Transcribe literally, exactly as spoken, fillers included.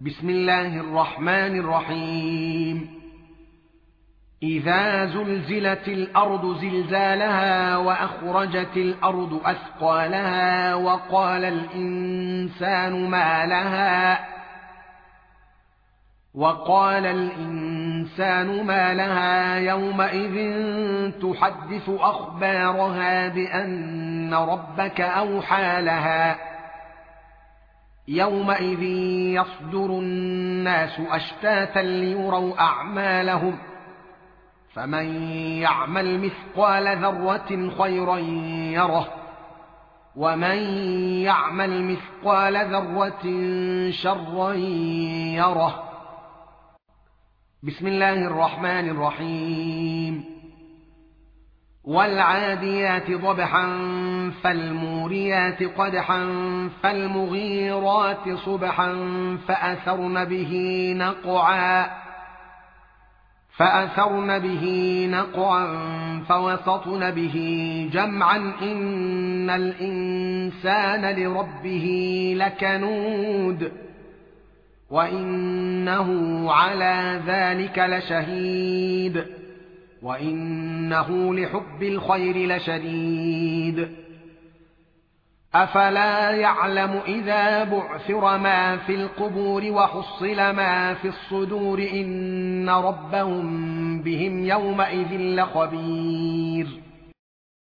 بسم الله الرحمن الرحيم إذا زلزلت الأرض زلزالها وأخرجت الأرض أثقالها وقال الإنسان ما لها وقال الإنسان ما لها يومئذ تحدث أخبارها بأن ربك أوحى لها يومئذ يصدر الناس أشتاتا ليروا أعمالهم فمن يعمل مثقال ذرة خيرا يره ومن يعمل مثقال ذرة شرا يره. بسم الله الرحمن الرحيم والعاديات ضبحا فالموريات قدحا فالمغيرات صبحا فأثرن به نقعا فأثرن به نقعا فوسطن به جمعا إن الإنسان لربه لكنود وإنه على ذلك لشهيد وإنه لحب الخير لشديد. أفلا يعلم إذا بعثر ما في القبور وحصل ما في الصدور إن ربهم بهم يومئذ لخبير.